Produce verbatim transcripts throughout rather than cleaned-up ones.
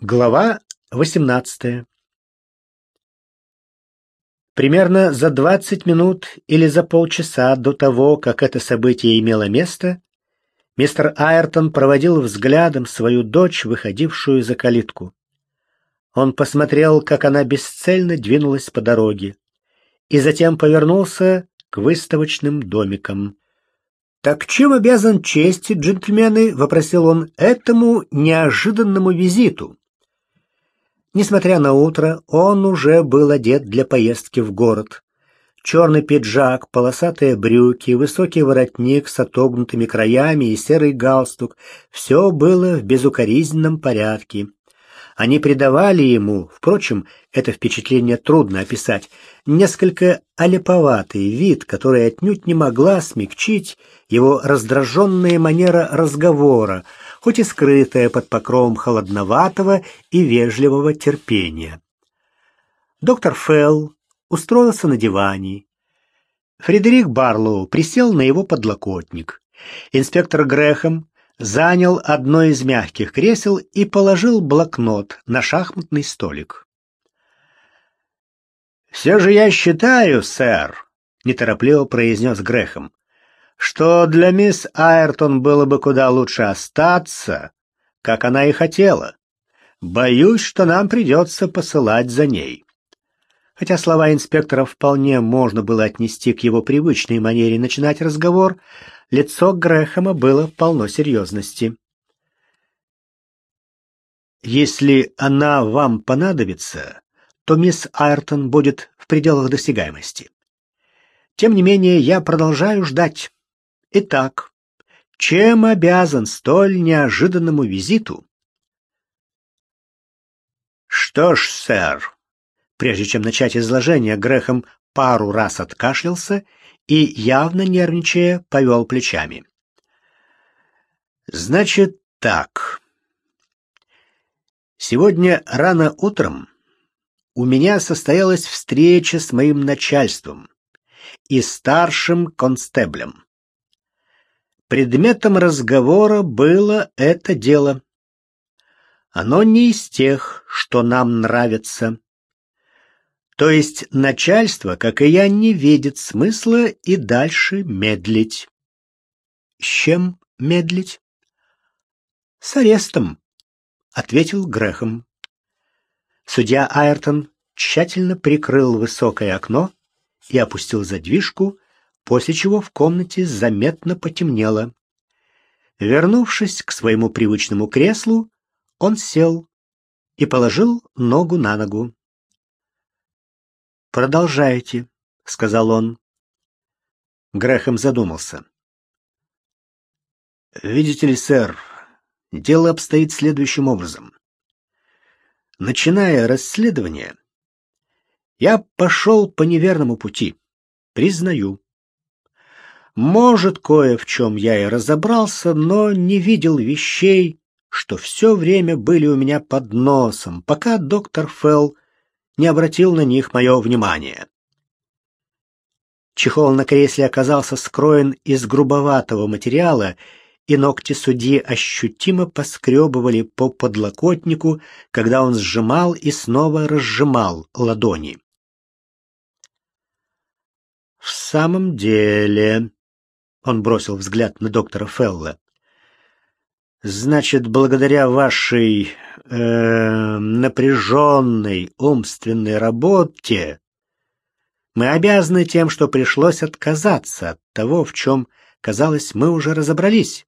Глава восемнадцатая. Примерно за двадцать минут или за полчаса до того, как это событие имело место, мистер Айртон проводил взглядом свою дочь, выходившую за калитку. Он посмотрел, как она бесцельно двинулась по дороге, и затем повернулся к выставочным домикам. «Так чем обязан чести, джентльмены?» — вопросил он, — «этому неожиданному визиту». Несмотря на утро, он уже был одет для поездки в город. Черный пиджак, полосатые брюки, высокий воротник с отогнутыми краями и серый галстук — все было в безукоризненном порядке. Они придавали ему, впрочем, это впечатление трудно описать, несколько аляповатый вид, который отнюдь не могла смягчить его раздраженная манера разговора, хоть и скрытая под покровом холодноватого и вежливого терпения. Доктор Фелл устроился на диване. Фредерик Барлоу присел на его подлокотник. Инспектор Грэхэм занял одно из мягких кресел и положил блокнот на шахматный столик. «Все же я считаю, сэр», — неторопливо произнес Грэхэм, «что для мисс Айртон было бы куда лучше остаться, как она и хотела. Боюсь, что нам придется посылать за ней». Хотя слова инспектора вполне можно было отнести к его привычной манере начинать разговор, лицо Грэхэма было полно серьезности. «Если она вам понадобится, то мисс Айртон будет в пределах досягаемости. Тем не менее, я продолжаю ждать. Итак, чем обязан столь неожиданному визиту?» «Что ж, сэр», прежде чем начать изложение, Грэхэм пару раз откашлялся и, явно нервничая, повел плечами. «Значит так. Сегодня рано утром у меня состоялась встреча с моим начальством и старшим констеблем. Предметом разговора было это дело. Оно не из тех, что нам нравится. То есть начальство, как и я, не видит смысла и дальше медлить». «С чем медлить?» «С арестом», — ответил Грэхэм. Судья Айртон тщательно прикрыл высокое окно и опустил задвижку, после чего в комнате заметно потемнело. Вернувшись к своему привычному креслу, он сел и положил ногу на ногу. «Продолжайте», — сказал он. Грэхэм задумался. «Видите ли, сэр, дело обстоит следующим образом. Начиная расследование, я пошел по неверному пути, признаю. Может, кое в чем я и разобрался, но не видел вещей, что все время были у меня под носом, пока доктор Фелл не обратил на них мое внимание». Чехол на кресле оказался скроен из грубоватого материала, и ногти судьи ощутимо поскребывали по подлокотнику, когда он сжимал и снова разжимал ладони. «В самом деле...» — он бросил взгляд на доктора Фелла. «Значит, благодаря вашей э, напряженной умственной работе мы обязаны тем, что пришлось отказаться от того, в чем, казалось, мы уже разобрались».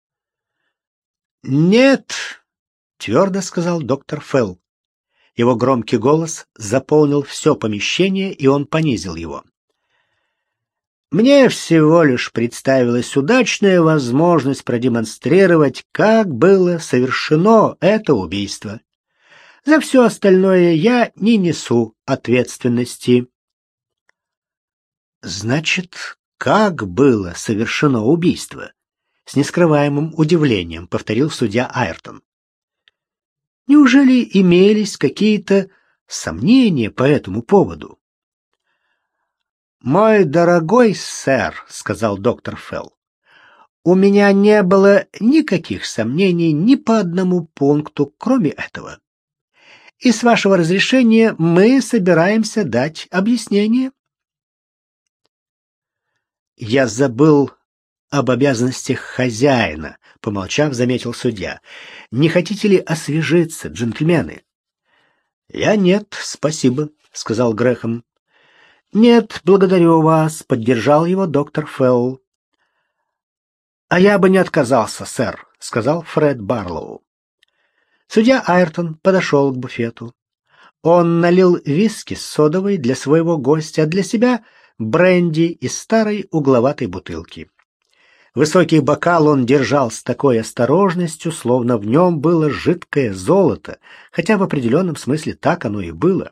«Нет», — твердо сказал доктор Фелл. Его громкий голос заполнил все помещение, и он понизил его. «Мне всего лишь представилась удачная возможность продемонстрировать, как было совершено это убийство. За все остальное я не несу ответственности». «Значит, как было совершено убийство?» — с нескрываемым удивлением повторил судья Айртон. «Неужели имелись какие-то сомнения по этому поводу?» «Мой дорогой сэр», — сказал доктор Фелл, — «у меня не было никаких сомнений ни по одному пункту, кроме этого. И с вашего разрешения мы собираемся дать объяснение. Я забыл об обязанностях хозяина, помолчав, заметил судья. Не хотите ли освежиться, джентльмены? Я нет, спасибо, сказал Грэхэм. Нет, благодарю вас, поддержал его доктор Фелл. А я бы не отказался, сэр, сказал Фред Барлоу. Судья Айртон подошел к буфету. Он налил виски с содовой для своего гостя, а для себя бренди из старой угловатой бутылки. Высокий бокал он держал с такой осторожностью, словно в нем было жидкое золото, хотя в определенном смысле так оно и было.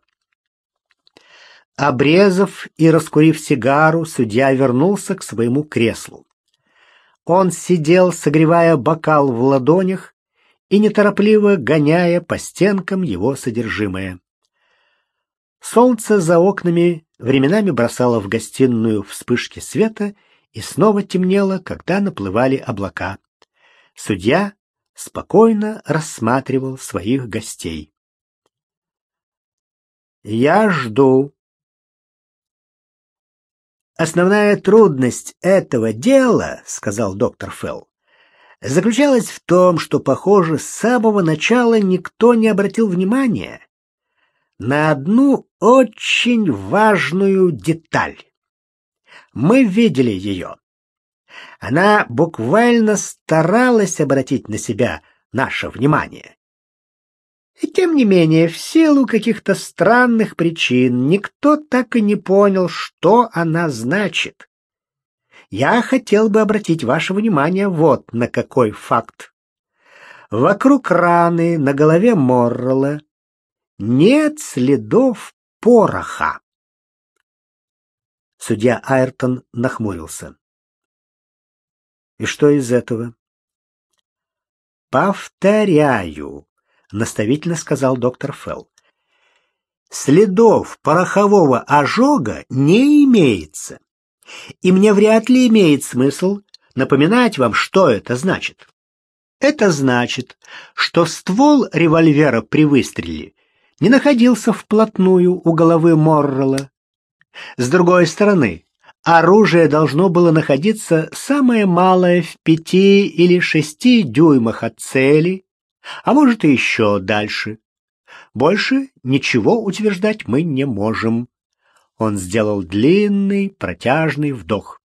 Обрезав и раскурив сигару, судья вернулся к своему креслу. Он сидел, согревая бокал в ладонях и неторопливо гоняя по стенкам его содержимое. Солнце за окнами временами бросало в гостиную вспышки света и снова темнело, когда наплывали облака. Судья спокойно рассматривал своих гостей. «Я жду». «Основная трудность этого дела, — сказал доктор Фелл, — заключалась в том, что, похоже, с самого начала никто не обратил внимания на одну очень важную деталь. Мы видели ее. Она буквально старалась обратить на себя наше внимание. И тем не менее, в силу каких-то странных причин, никто так и не понял, что она значит. Я хотел бы обратить ваше внимание вот на какой факт. Вокруг раны на голове Моррелла нет следов пороха. Судья Айртон нахмурился. И что из этого? Повторяю, наставительно сказал доктор Фелл. Следов порохового ожога не имеется. И мне вряд ли имеет смысл напоминать вам, что это значит. Это значит, что ствол револьвера при выстреле не находился вплотную у головы Моррелла. С другой стороны, оружие должно было находиться самое малое в пяти или шести дюймах от цели, а может и еще дальше. Больше ничего утверждать мы не можем. Он сделал длинный, протяжный вдох.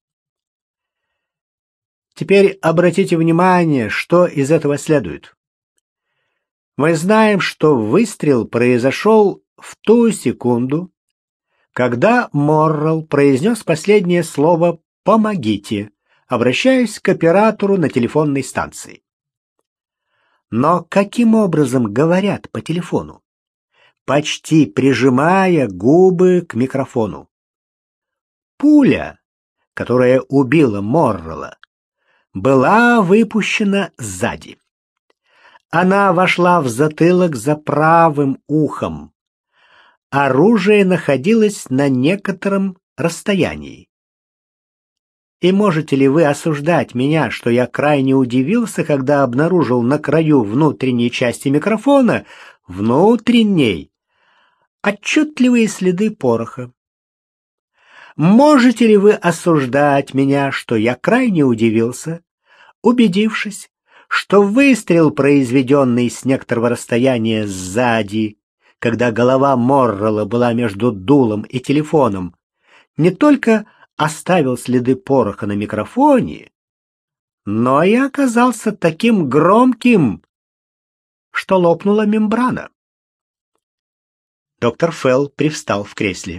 Теперь обратите внимание, что из этого следует. Мы знаем, что выстрел произошел в ту секунду, когда Моррелл произнес последнее слово «помогите», обращаясь к оператору на телефонной станции. Но каким образом говорят по телефону? Почти прижимая губы к микрофону. Пуля, которая убила Моррелла, была выпущена сзади. Она вошла в затылок за правым ухом. Оружие находилось на некотором расстоянии. И можете ли вы осуждать меня, что я крайне удивился, когда обнаружил на краю внутренней части микрофона, внутренней, отчетливые следы пороха? Можете ли вы осуждать меня, что я крайне удивился, убедившись, что выстрел, произведенный с некоторого расстояния сзади, когда голова Моррелла была между дулом и телефоном, не только оставил следы пороха на микрофоне, но и оказался таким громким, что лопнула мембрана? Доктор Фелл привстал в кресле.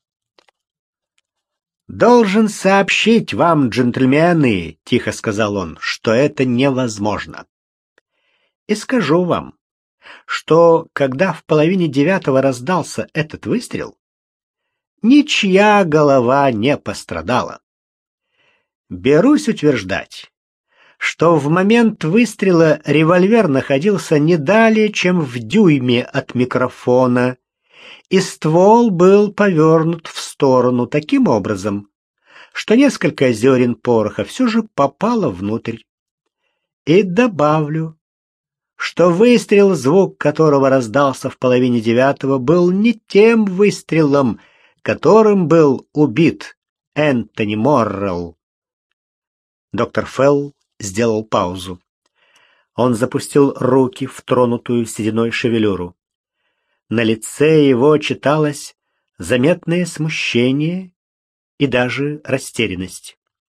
«Должен сообщить вам, джентльмены, — тихо сказал он, — что это невозможно. И скажу вам, что, когда в половине девятого раздался этот выстрел, ничья голова не пострадала. Берусь утверждать, что в момент выстрела револьвер находился не далее, чем в дюйме от микрофона, и ствол был повернут в сторону таким образом, что несколько зерен пороха все же попало внутрь. И добавлю, что выстрел, звук которого раздался в половине девятого, был не тем выстрелом, которым был убит Энтони Моррелл. Доктор Фелл сделал паузу. Он запустил руки в тронутую сединой шевелюру. На лице его читалось заметное смущение и даже растерянность.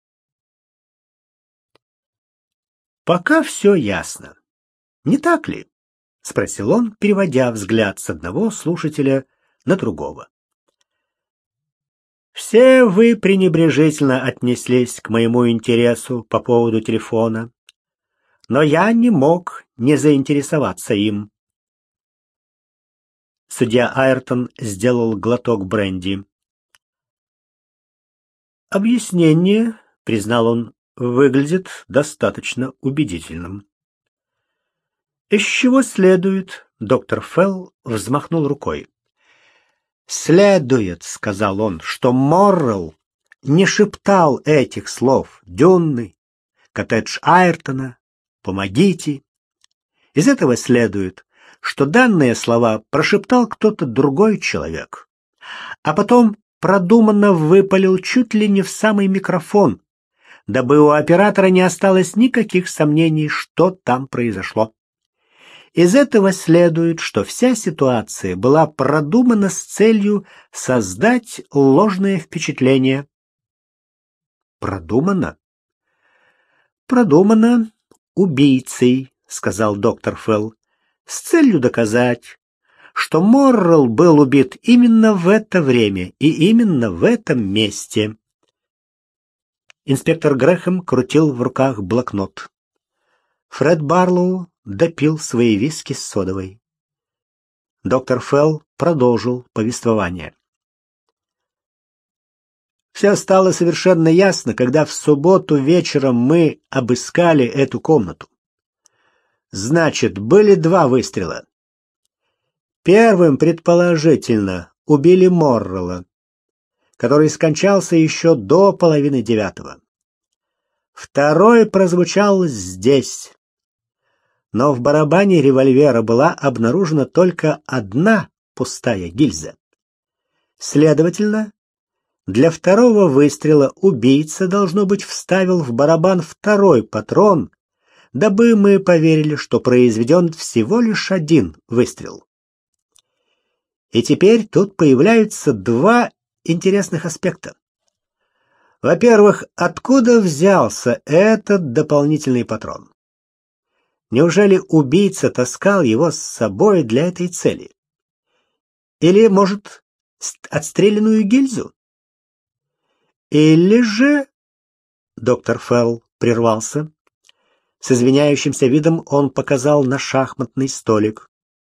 «Пока все ясно. Не так ли?» — спросил он, переводя взгляд с одного слушателя на другого. «Все вы пренебрежительно отнеслись к моему интересу по поводу телефона, но я не мог не заинтересоваться им». Судья Айртон сделал глоток бренди. «Объяснение, — признал он, — выглядит достаточно убедительным». «Из чего следует?» — доктор Фелл взмахнул рукой. «Следует, — сказал он, — что Моррелл не шептал этих слов: «Дюнны, коттедж Айртона, помогите». Из этого следует, что данные слова прошептал кто-то другой человек, а потом продуманно выпалил чуть ли не в самый микрофон, дабы у оператора не осталось никаких сомнений, что там произошло. Из этого следует, что вся ситуация была продумана с целью создать ложное впечатление. Продумано? Продумано убийцей, сказал доктор Фелл, с целью доказать, что Моррелл был убит именно в это время и именно в этом месте. Инспектор Грэхэм крутил в руках блокнот. Фред Барлоу допил свои виски с содовой. Доктор Фелл продолжил повествование. Все стало совершенно ясно, когда в субботу вечером мы обыскали эту комнату. Значит, были два выстрела. Первым, предположительно, убили Моррелла, который скончался еще до половины девятого. Второй прозвучал здесь. Но в барабане револьвера была обнаружена только одна пустая гильза. Следовательно, для второго выстрела убийца, должно быть, вставил в барабан второй патрон, дабы мы поверили, что произведен всего лишь один выстрел. И теперь тут появляются два интересных аспекта. Во-первых, откуда взялся этот дополнительный патрон? Неужели убийца таскал его с собой для этой цели? Или, может, отстрелянную гильзу? Или же... Доктор Фелл прервался. С извиняющимся видом он показал на шахматный столик.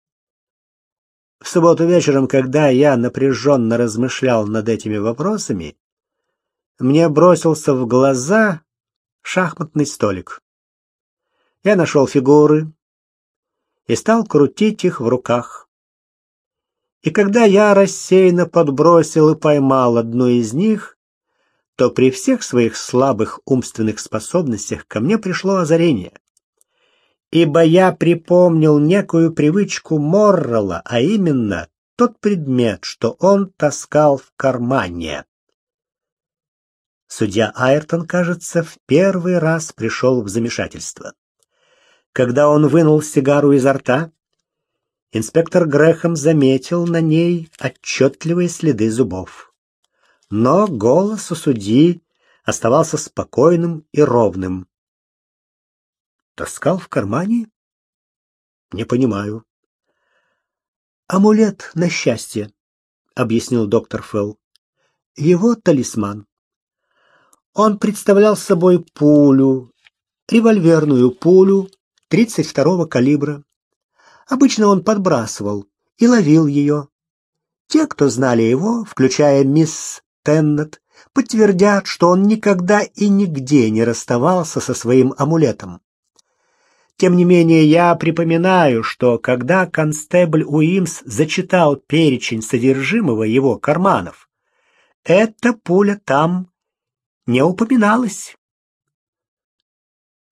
В субботу вечером, когда я напряженно размышлял над этими вопросами, мне бросился в глаза шахматный столик. Я нашел фигуры и стал крутить их в руках. И когда я рассеянно подбросил и поймал одну из них, то при всех своих слабых умственных способностях ко мне пришло озарение. Ибо я припомнил некую привычку Моррелла, а именно тот предмет, что он таскал в кармане. Судья Айртон, кажется, в первый раз пришел в замешательство. Когда он вынул сигару изо рта, инспектор Грэхэм заметил на ней отчетливые следы зубов. Но голос у судьи оставался спокойным и ровным. Таскал в кармане? Не понимаю. Амулет на счастье, объяснил доктор Фелл. Его талисман. Он представлял собой пулю, револьверную пулю тридцать второго калибра. Обычно он подбрасывал и ловил ее. Те, кто знали его, включая мисс Теннет, подтвердят, что он никогда и нигде не расставался со своим амулетом. Тем не менее, я припоминаю, что когда констебль Уимс зачитал перечень содержимого его карманов, эта пуля там не упоминалась.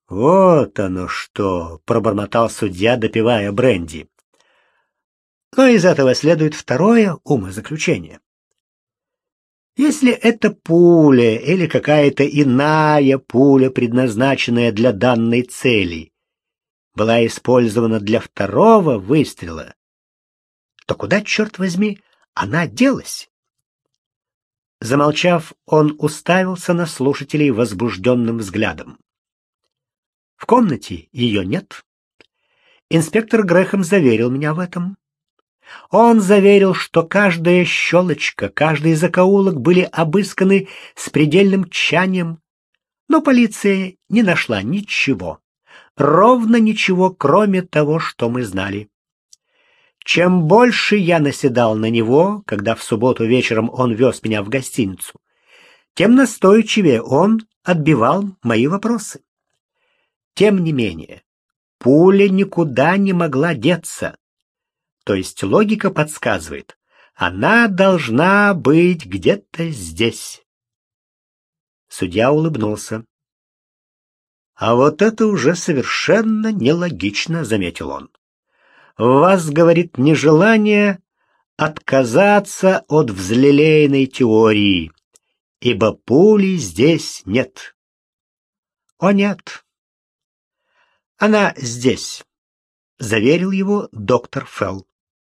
Вот оно что, пробормотал судья, допивая бренди. Но из этого следует второе умозаключение. Если это пуля или какая-то иная пуля, предназначенная для данной цели, была использована для второго выстрела, то куда, черт возьми, она делась? Замолчав, он уставился на слушателей возбужденным взглядом. В комнате ее нет. Инспектор Грэхэм заверил меня в этом. Он заверил, что каждая щелочка, каждый закоулок были обысканы с предельным тщанием, но полиция не нашла ничего, ровно ничего, кроме того, что мы знали. Чем больше я наседал на него, когда в субботу вечером он вез меня в гостиницу, тем настойчивее он отбивал мои вопросы. Тем не менее, пуля никуда не могла деться. То есть логика подсказывает, она должна быть где-то здесь. Судья улыбнулся. А вот это уже совершенно нелогично, заметил он. В вас, говорит, нежелание отказаться от взлелеянной теории, ибо пули здесь нет. О нет. Она здесь, заверил его доктор Фелл.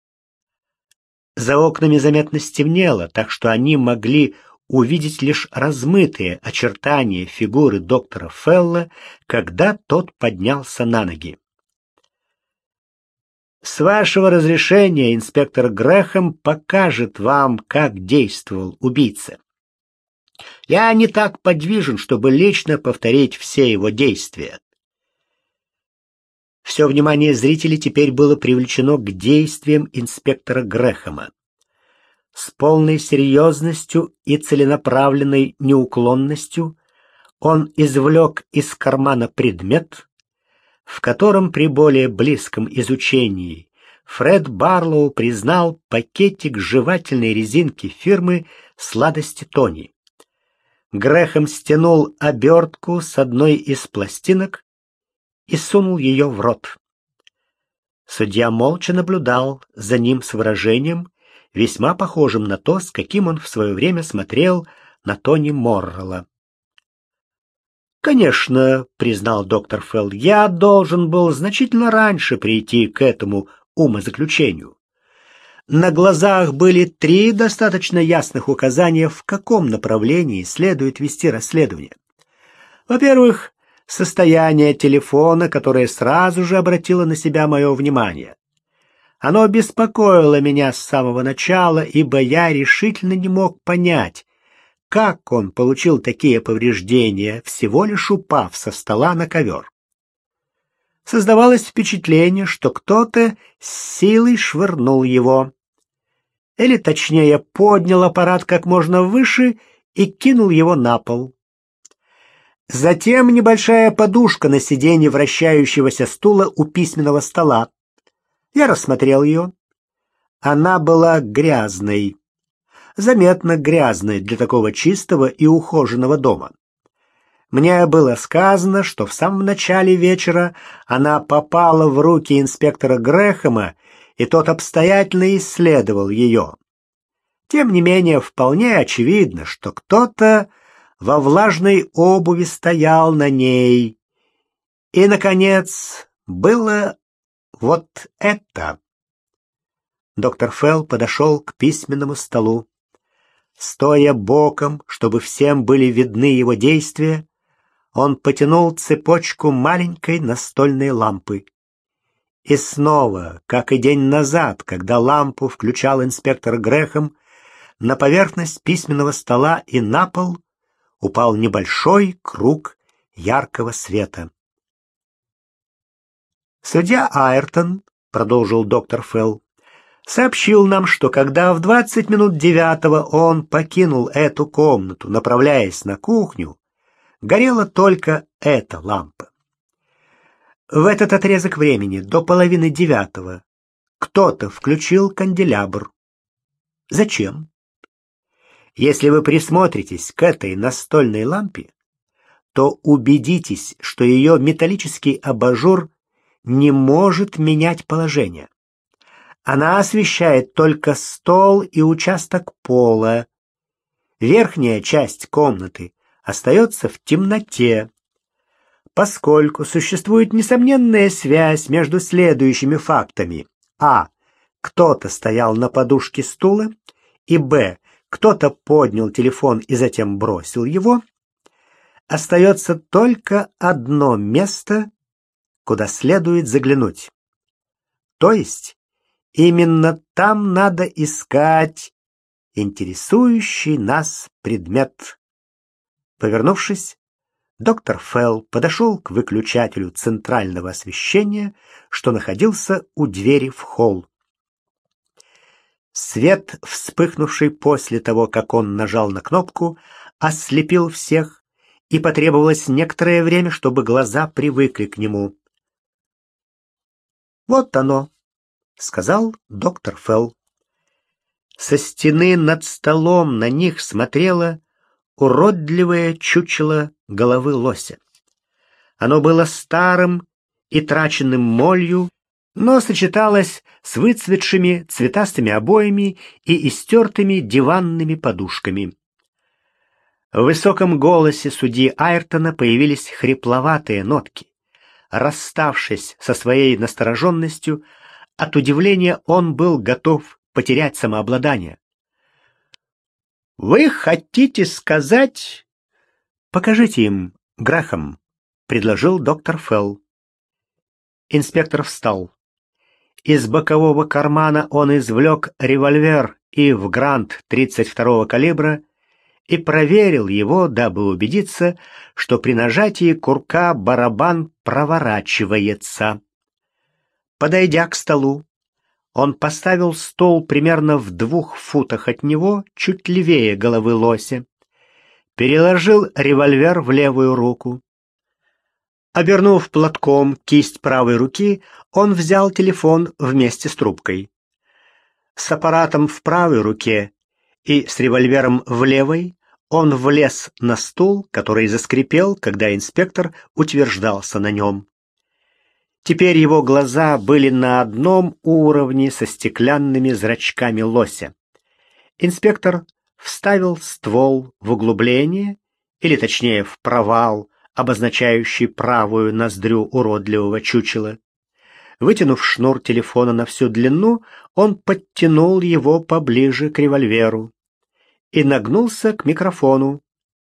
За окнами заметно стемнело, так что они могли увидеть лишь размытые очертания фигуры доктора Фелла, когда тот поднялся на ноги. С вашего разрешения инспектор Грэхэм покажет вам, как действовал убийца. Я не так подвижен, чтобы лично повторить все его действия. Все внимание зрителей теперь было привлечено к действиям инспектора Грэхэма. С полной серьезностью и целенаправленной неуклонностью он извлек из кармана предмет, в котором при более близком изучении Фред Барлоу признал пакетик жевательной резинки фирмы «Сладости Тони». Грэхэм стянул обертку с одной из пластинок и сунул ее в рот. Судья молча наблюдал за ним с выражением, весьма похожим на то, с каким он в свое время смотрел на Тони Моррелла. «Конечно, — признал доктор Фелл, — я должен был значительно раньше прийти к этому умозаключению. На глазах были три достаточно ясных указания, в каком направлении следует вести расследование. Во-первых, состояние телефона, которое сразу же обратило на себя мое внимание. Оно беспокоило меня с самого начала, ибо я решительно не мог понять, как он получил такие повреждения, всего лишь упав со стола на ковер. Создавалось впечатление, что кто-то с силой швырнул его. Или, точнее, поднял аппарат как можно выше и кинул его на пол. Затем небольшая подушка на сиденье вращающегося стула у письменного стола. Я рассмотрел ее. Она была грязной. Заметно грязной для такого чистого и ухоженного дома. Мне было сказано, что в самом начале вечера она попала в руки инспектора Грэхэма, и тот обстоятельно исследовал ее. Тем не менее, вполне очевидно, что кто-то во влажной обуви стоял на ней. И, наконец, было вот это. Доктор Фелл подошел к письменному столу. Стоя боком, чтобы всем были видны его действия, он потянул цепочку маленькой настольной лампы. И снова, как и день назад, когда лампу включал инспектор Грэхэм, на поверхность письменного стола и на пол упал небольшой круг яркого света. «Судья Айртон», — продолжил доктор Фелл, сообщил нам, что когда в двадцать минут девятого он покинул эту комнату, направляясь на кухню, горела только эта лампа. В этот отрезок времени, до половины девятого, кто-то включил канделябр. Зачем? Если вы присмотритесь к этой настольной лампе, то убедитесь, что ее металлический абажур не может менять положение. Она освещает только стол и участок пола. Верхняя часть комнаты остается в темноте. Поскольку существует несомненная связь между следующими фактами: а. Кто-то стоял на подушке стула, и б. Кто-то поднял телефон и затем бросил его, остается только одно место, куда следует заглянуть. То есть именно там надо искать интересующий нас предмет. Повернувшись, доктор Фелл подошел к выключателю центрального освещения, что находился у двери в холл. Свет, вспыхнувший после того, как он нажал на кнопку, ослепил всех, и потребовалось некоторое время, чтобы глаза привыкли к нему. «Вот оно», — сказал доктор Фелл. Со стены над столом на них смотрело уродливое чучело головы лося. Оно было старым и траченным молью, но сочеталось с выцветшими цветастыми обоями и истертыми диванными подушками. В высоком голосе судьи Айртона появились хрипловатые нотки. Расставшись со своей настороженностью, от удивления он был готов потерять самообладание. «Вы хотите сказать...» «Покажите им, Грэхэм», — предложил доктор Фелл. Инспектор встал. Из бокового кармана он извлек револьвер Ив Грант тридцать второго калибра и проверил его, дабы убедиться, что при нажатии курка барабан проворачивается. Подойдя к столу, он поставил стол примерно в двух футах от него, чуть левее головы лося, переложил револьвер в левую руку. Обернув платком кисть правой руки, он взял телефон вместе с трубкой. С аппаратом в правой руке и с револьвером в левой он влез на стул, который заскрипел, когда инспектор утверждался на нем. Теперь его глаза были на одном уровне со стеклянными зрачками лося. Инспектор вставил ствол в углубление, или точнее в провал, обозначающий правую ноздрю уродливого чучела. Вытянув шнур телефона на всю длину, он подтянул его поближе к револьверу и нагнулся к микрофону.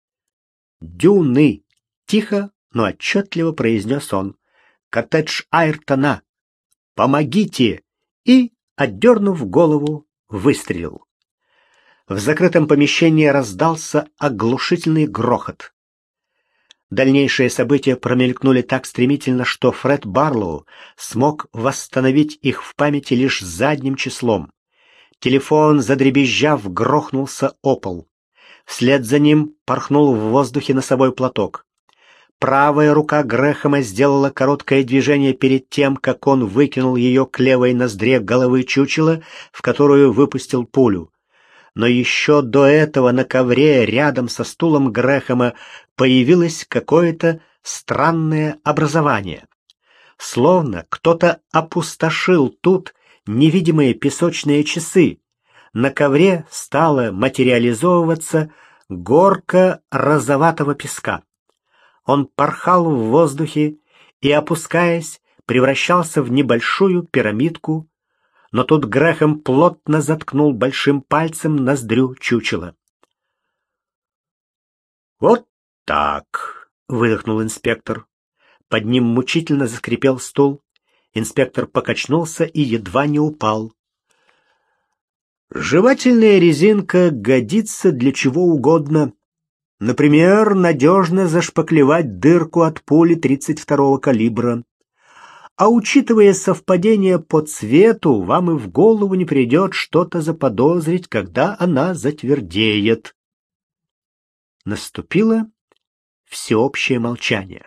«Дюны!» — тихо, но отчетливо произнес он. «Коттедж Айртона! Помогите!» И, отдернув голову, выстрелил. В закрытом помещении раздался оглушительный грохот. Дальнейшие события промелькнули так стремительно, что Фред Барлоу смог восстановить их в памяти лишь задним числом. Телефон, задребезжав, грохнулся о пол. Вслед за ним порхнул в воздухе носовой платок. Правая рука Грэхэма сделала короткое движение перед тем, как он выкинул ее к левой ноздре головы чучела, в которую выпустил пулю. Но еще до этого на ковре рядом со стулом Грэхэма появилось какое-то странное образование. Словно кто-то опустошил тут невидимые песочные часы. На ковре стала материализовываться горка розоватого песка. Он порхал в воздухе и, опускаясь, превращался в небольшую пирамидку, но тут Грэхэм плотно заткнул большим пальцем ноздрю чучела. «Вот так», — выдохнул инспектор. Под ним мучительно заскрипел стул. Инспектор покачнулся и едва не упал. «Жевательная резинка годится для чего угодно. Например, надежно зашпаклевать дырку от пули тридцать второго калибра. А учитывая совпадение по цвету, вам и в голову не придет что-то заподозрить, когда она затвердеет». Наступило всеобщее молчание.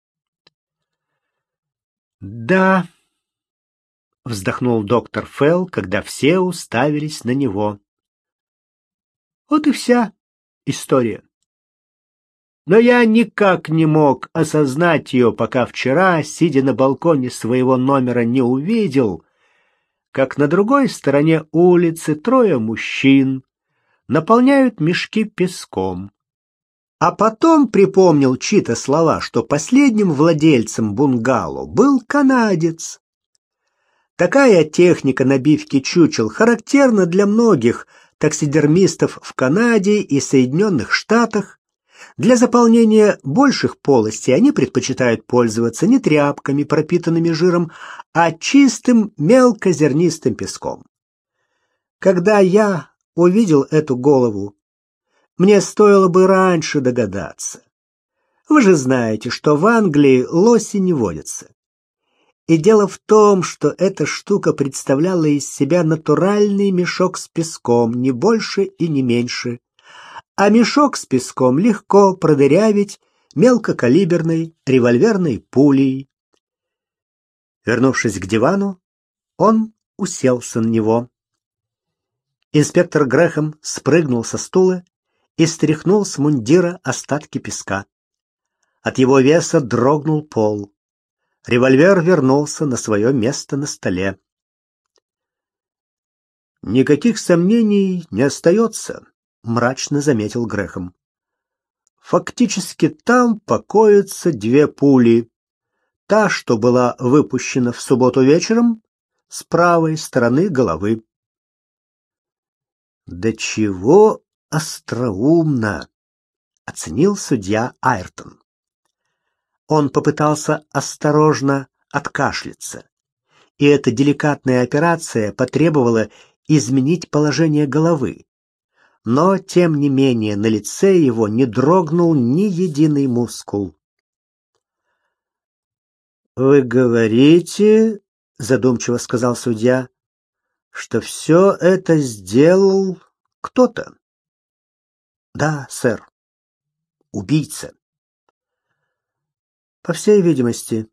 «Да», — вздохнул доктор Фелл, когда все уставились на него. «Вот и вся история. Но я никак не мог осознать ее, пока вчера, сидя на балконе своего номера, не увидел, как на другой стороне улицы трое мужчин наполняют мешки песком. А потом припомнил чьи-то слова, что последним владельцем бунгало был канадец. Такая техника набивки чучел характерна для многих таксидермистов в Канаде и Соединенных Штатах. Для заполнения больших полостей они предпочитают пользоваться не тряпками, пропитанными жиром, а чистым мелкозернистым песком. Когда я увидел эту голову, мне стоило бы раньше догадаться. Вы же знаете, что в Англии лоси не водятся. И дело в том, что эта штука представляла из себя натуральный мешок с песком, не больше и не меньше. А мешок с песком легко продырявить мелкокалиберной револьверной пулей. Вернувшись к дивану, он уселся на него. Инспектор Грэхэм спрыгнул со стула и стряхнул с мундира остатки песка. От его веса дрогнул пол. Револьвер вернулся на свое место на столе. «Никаких сомнений не остается», — мрачно заметил Грэхэм. «Фактически там покоятся две пули. Та, что была выпущена в субботу вечером, с правой стороны головы». «Да чего остроумно!» — оценил судья Айртон. Он попытался осторожно откашляться, и эта деликатная операция потребовала изменить положение головы. Но, тем не менее, на лице его не дрогнул ни единый мускул. «Вы говорите, — задумчиво сказал судья, — что все это сделал кто-то?» «Да, сэр. Убийца». «По всей видимости.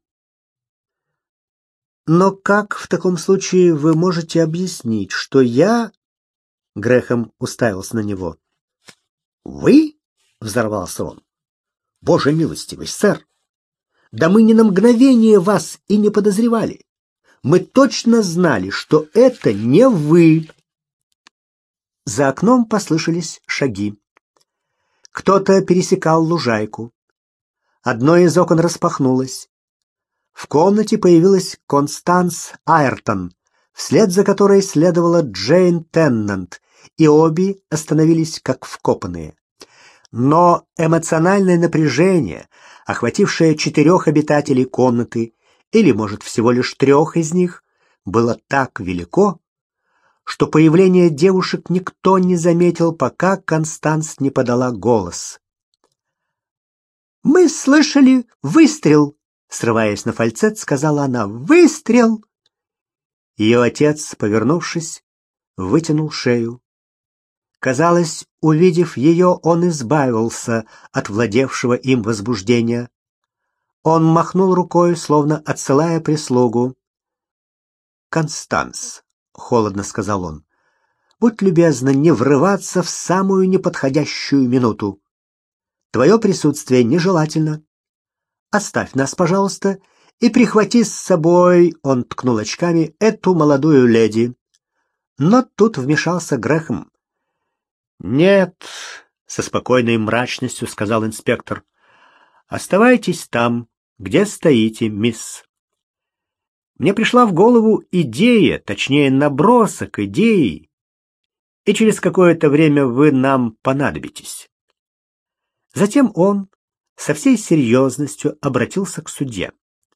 Но как в таком случае вы можете объяснить, что я...» Грэхэм уставился на него. «Вы?» — взорвался он. «Боже милостивый, сэр! Да мы ни на мгновение вас и не подозревали. Мы точно знали, что это не вы». За окном послышались шаги. Кто-то пересекал лужайку. Одно из окон распахнулось. В комнате появилась Констанс Айртон, вслед за которой следовала Джейн Теннант, и обе остановились как вкопанные. Но эмоциональное напряжение, охватившее четырех обитателей комнаты, или, может, всего лишь трех из них, было так велико, что появление девушек никто не заметил, пока Констанс не подала голос. «Мы слышали выстрел!» — срываясь на фальцет, сказала она. «Выстрел!» Ее отец, повернувшись, вытянул шею. Казалось, увидев ее, он избавился от владевшего им возбуждения. Он махнул рукой, словно отсылая прислугу. «Констанс», — холодно сказал он, — «будь любезна не врываться в самую неподходящую минуту. Твое присутствие нежелательно. Оставь нас, пожалуйста, и прихвати с собой, — он ткнул очками, — эту молодую леди». Но тут вмешался Грэхэм. «Нет», — со спокойной мрачностью сказал инспектор, — «оставайтесь там, где стоите, мисс. Мне пришла в голову идея, точнее, набросок идеи, и через какое-то время вы нам понадобитесь». Затем он со всей серьезностью обратился к судье.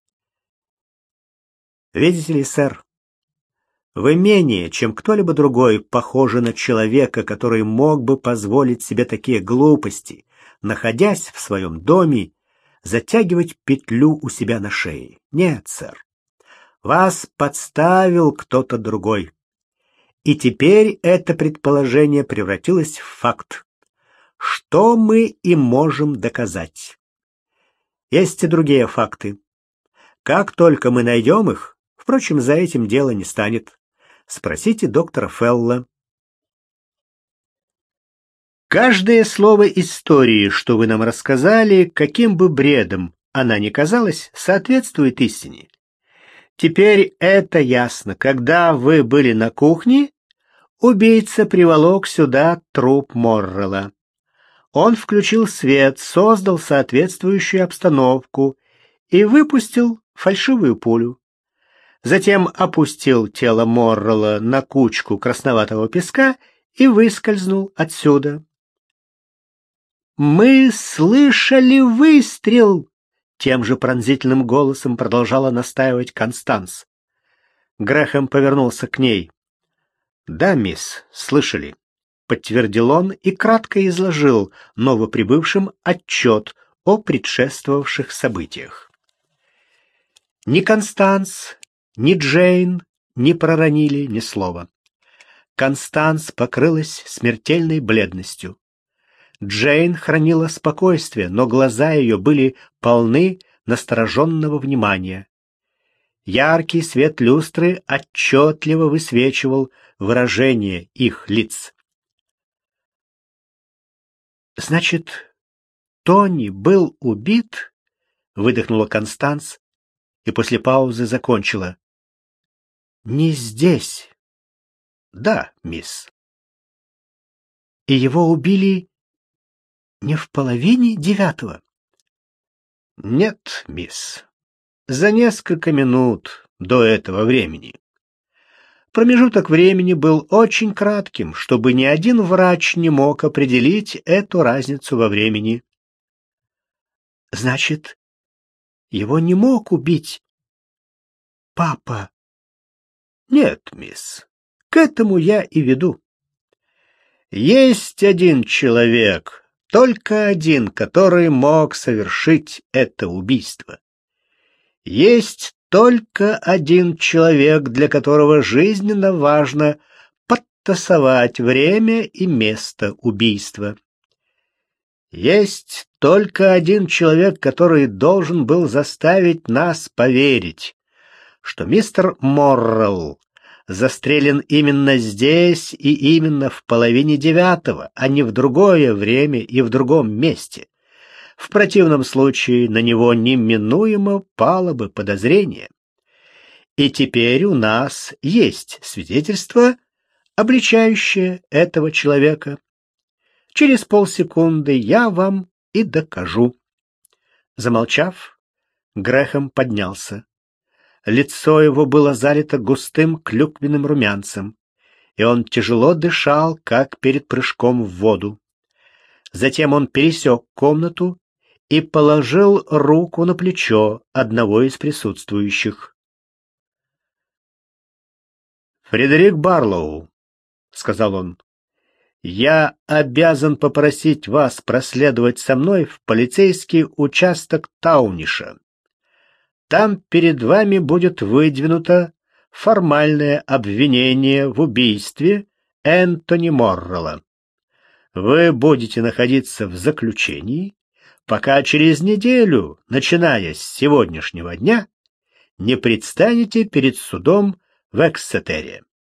«Видите ли, сэр, вы менее, чем кто-либо другой, похожи на человека, который мог бы позволить себе такие глупости, находясь в своем доме, затягивать петлю у себя на шее. Нет, сэр, вас подставил кто-то другой. И теперь это предположение превратилось в факт, что мы и можем доказать. Есть и другие факты. Как только мы найдем их, впрочем, за этим дело не станет. Спросите доктора Фелла. Каждое слово истории, что вы нам рассказали, каким бы бредом она ни казалась, соответствует истине. Теперь это ясно. Когда вы были на кухне, убийца приволок сюда труп Моррелла. Он включил свет, создал соответствующую обстановку и выпустил фальшивую пулю. Затем опустил тело Моррелла на кучку красноватого песка и выскользнул отсюда. «Мы слышали выстрел!» — тем же пронзительным голосом продолжала настаивать Констанс. Грэхэм повернулся к ней. «Да, мисс, слышали», — подтвердил он и кратко изложил новоприбывшим отчет о предшествовавших событиях. Ни Констанс, ни Джейн не проронили ни слова. Констанс покрылась смертельной бледностью. Джейн хранила спокойствие, но глаза ее были полны настороженного внимания. Яркий свет люстры отчетливо высвечивал выражение их лиц. «Значит, Тони был убит?» — выдохнула Констанс и после паузы закончила. «Не здесь». «Да, мисс». «И его убили не в половине девятого?» «Нет, мисс. За несколько минут до этого времени». Промежуток времени был очень кратким, чтобы ни один врач не мог определить эту разницу во времени. «Значит, его не мог убить папа?» «Нет, мисс, к этому я и веду. Есть один человек, только один, который мог совершить это убийство. Есть только один человек, для которого жизненно важно подтасовать время и место убийства. Есть только один человек, который должен был заставить нас поверить, что мистер Моррелл застрелен именно здесь и именно в половине девятого, а не в другое время и в другом месте. В противном случае на него неминуемо пало бы подозрение. И теперь у нас есть свидетельство, обличающее этого человека. Через полсекунды я вам и докажу». Замолчав, Грэхэм поднялся. Лицо его было залито густым клюквенным румянцем, и он тяжело дышал, как перед прыжком в воду. Затем он пересек комнату и положил руку на плечо одного из присутствующих. «Фредерик Барлоу», — сказал он, — «я обязан попросить вас проследовать со мной в полицейский участок Тауниша. Там перед вами будет выдвинуто формальное обвинение в убийстве Энтони Моррелла. Вы будете находиться в заключении, пока через неделю, начиная с сегодняшнего дня, не предстанете перед судом в Эксетере.